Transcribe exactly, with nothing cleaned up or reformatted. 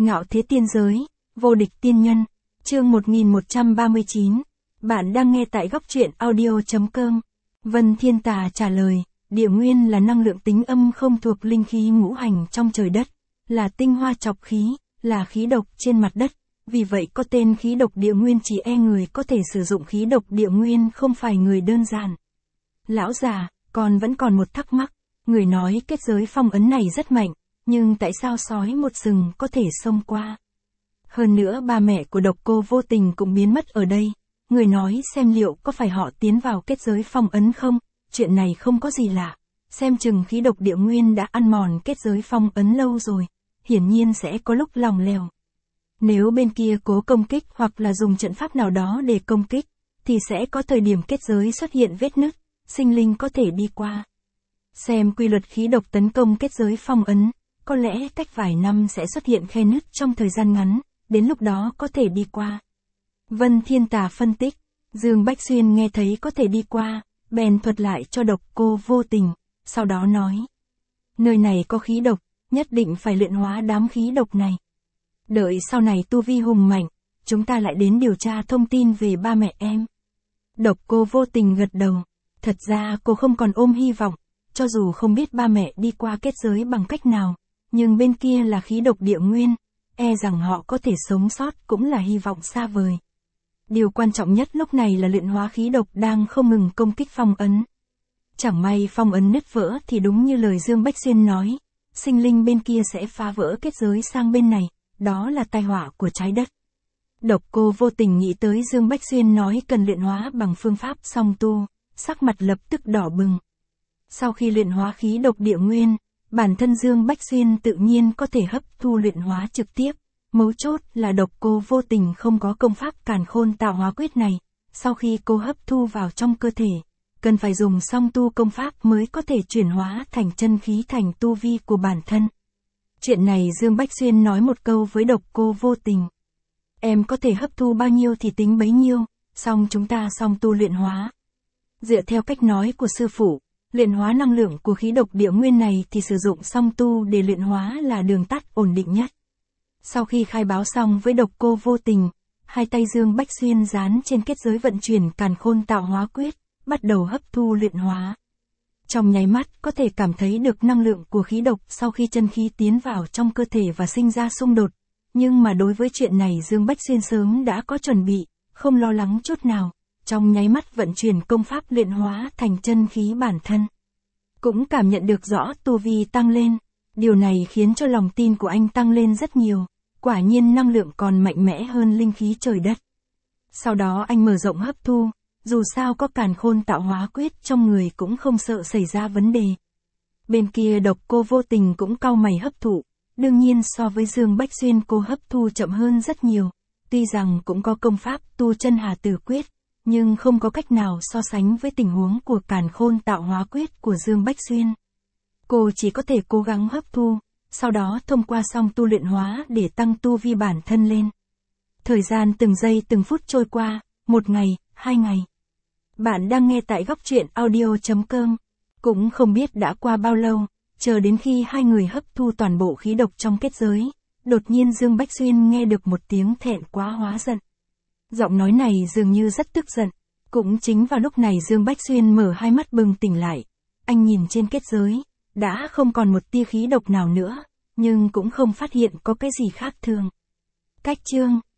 Ngạo thế tiên giới, vô địch tiên nhân, chương một nghìn một trăm ba mươi chín. Bạn đang nghe tại góc truyện audio.com. Vân Thiên Tà trả lời, địa nguyên là năng lượng tính âm không thuộc linh khí ngũ hành trong trời đất, là tinh hoa trọc khí, là khí độc trên mặt đất, vì vậy có tên khí độc địa nguyên, chỉ e người có thể sử dụng khí độc địa nguyên không phải người đơn giản. Lão già, còn vẫn còn một thắc mắc, người nói kết giới phong ấn này rất mạnh, nhưng tại sao sói một sừng có thể xông qua? Hơn nữa ba mẹ của độc cô vô tình cũng biến mất ở đây, người nói xem liệu có phải họ tiến vào kết giới phong ấn không? Chuyện này không có gì lạ, xem chừng khí độc địa nguyên đã ăn mòn kết giới phong ấn lâu rồi, hiển nhiên sẽ có lúc lỏng lẻo. Nếu bên kia cố công kích hoặc là dùng trận pháp nào đó để công kích, thì sẽ có thời điểm kết giới xuất hiện vết nứt, sinh linh có thể đi qua. Xem quy luật khí độc tấn công kết giới phong ấn, có lẽ cách vài năm sẽ xuất hiện khe nứt trong thời gian ngắn, đến lúc đó có thể đi qua. Vân Thiên Tà phân tích, Dương Bách Xuyên nghe thấy có thể đi qua, bèn thuật lại cho độc cô vô tình, sau đó nói. Nơi này có khí độc, nhất định phải luyện hóa đám khí độc này. Đợi sau này tu vi hùng mạnh, chúng ta lại đến điều tra thông tin về ba mẹ em. Độc cô vô tình gật đầu, thật ra cô không còn ôm hy vọng, cho dù không biết ba mẹ đi qua kết giới bằng cách nào, nhưng bên kia là khí độc địa nguyên, e rằng họ có thể sống sót cũng là hy vọng xa vời. Điều quan trọng nhất lúc này là luyện hóa khí độc đang không ngừng công kích phong ấn. Chẳng may phong ấn nứt vỡ thì đúng như lời Dương Bách Xuyên nói, sinh linh bên kia sẽ phá vỡ kết giới sang bên này, đó là tai họa của trái đất. Độc cô vô tình nghĩ tới Dương Bách Xuyên nói cần luyện hóa bằng phương pháp song tu, sắc mặt lập tức đỏ bừng. Sau khi luyện hóa khí độc địa nguyên, bản thân Dương Bách Xuyên tự nhiên có thể hấp thu luyện hóa trực tiếp, mấu chốt là độc cô vô tình không có công pháp càn khôn tạo hóa quyết này, sau khi cô hấp thu vào trong cơ thể, cần phải dùng song tu công pháp mới có thể chuyển hóa thành chân khí thành tu vi của bản thân. Chuyện này Dương Bách Xuyên nói một câu với độc cô vô tình. Em có thể hấp thu bao nhiêu thì tính bấy nhiêu, xong chúng ta song tu luyện hóa. Dựa theo cách nói của sư phụ, luyện hóa năng lượng của khí độc địa nguyên này thì sử dụng song tu để luyện hóa là đường tắt ổn định nhất. Sau khi khai báo xong với độc cô vô tình, hai tay Dương Bách Xuyên dán trên kết giới vận chuyển càn khôn tạo hóa quyết, bắt đầu hấp thu luyện hóa. Trong nháy mắt có thể cảm thấy được năng lượng của khí độc sau khi chân khí tiến vào trong cơ thể và sinh ra xung đột. Nhưng mà đối với chuyện này Dương Bách Xuyên sớm đã có chuẩn bị, không lo lắng chút nào. Trong nháy mắt vận chuyển công pháp luyện hóa thành chân khí bản thân. Cũng cảm nhận được rõ tu vi tăng lên. Điều này khiến cho lòng tin của anh tăng lên rất nhiều. Quả nhiên năng lượng còn mạnh mẽ hơn linh khí trời đất. Sau đó anh mở rộng hấp thu. Dù sao có càn khôn tạo hóa quyết trong người cũng không sợ xảy ra vấn đề. Bên kia độc cô vô tình cũng cau mày hấp thụ. Đương nhiên so với Dương Bách Xuyên cô hấp thu chậm hơn rất nhiều. Tuy rằng cũng có công pháp tu chân hà tử quyết, nhưng không có cách nào so sánh với tình huống của càn khôn tạo hóa quyết của Dương Bách Xuyên. Cô chỉ có thể cố gắng hấp thu, sau đó thông qua song tu luyện hóa để tăng tu vi bản thân lên. Thời gian từng giây từng phút trôi qua, một ngày, hai ngày. Bạn đang nghe tại góc truyện audio.com. Cũng không biết đã qua bao lâu, chờ đến khi hai người hấp thu toàn bộ khí độc trong kết giới, đột nhiên Dương Bách Xuyên nghe được một tiếng thẹn quá hóa giận. Giọng nói này dường như rất tức giận. Cũng chính vào lúc này Dương Bách Xuyên mở hai mắt bừng tỉnh lại. Anh nhìn trên kết giới, đã không còn một tia khí độc nào nữa, nhưng cũng không phát hiện có cái gì khác thường. Cách chương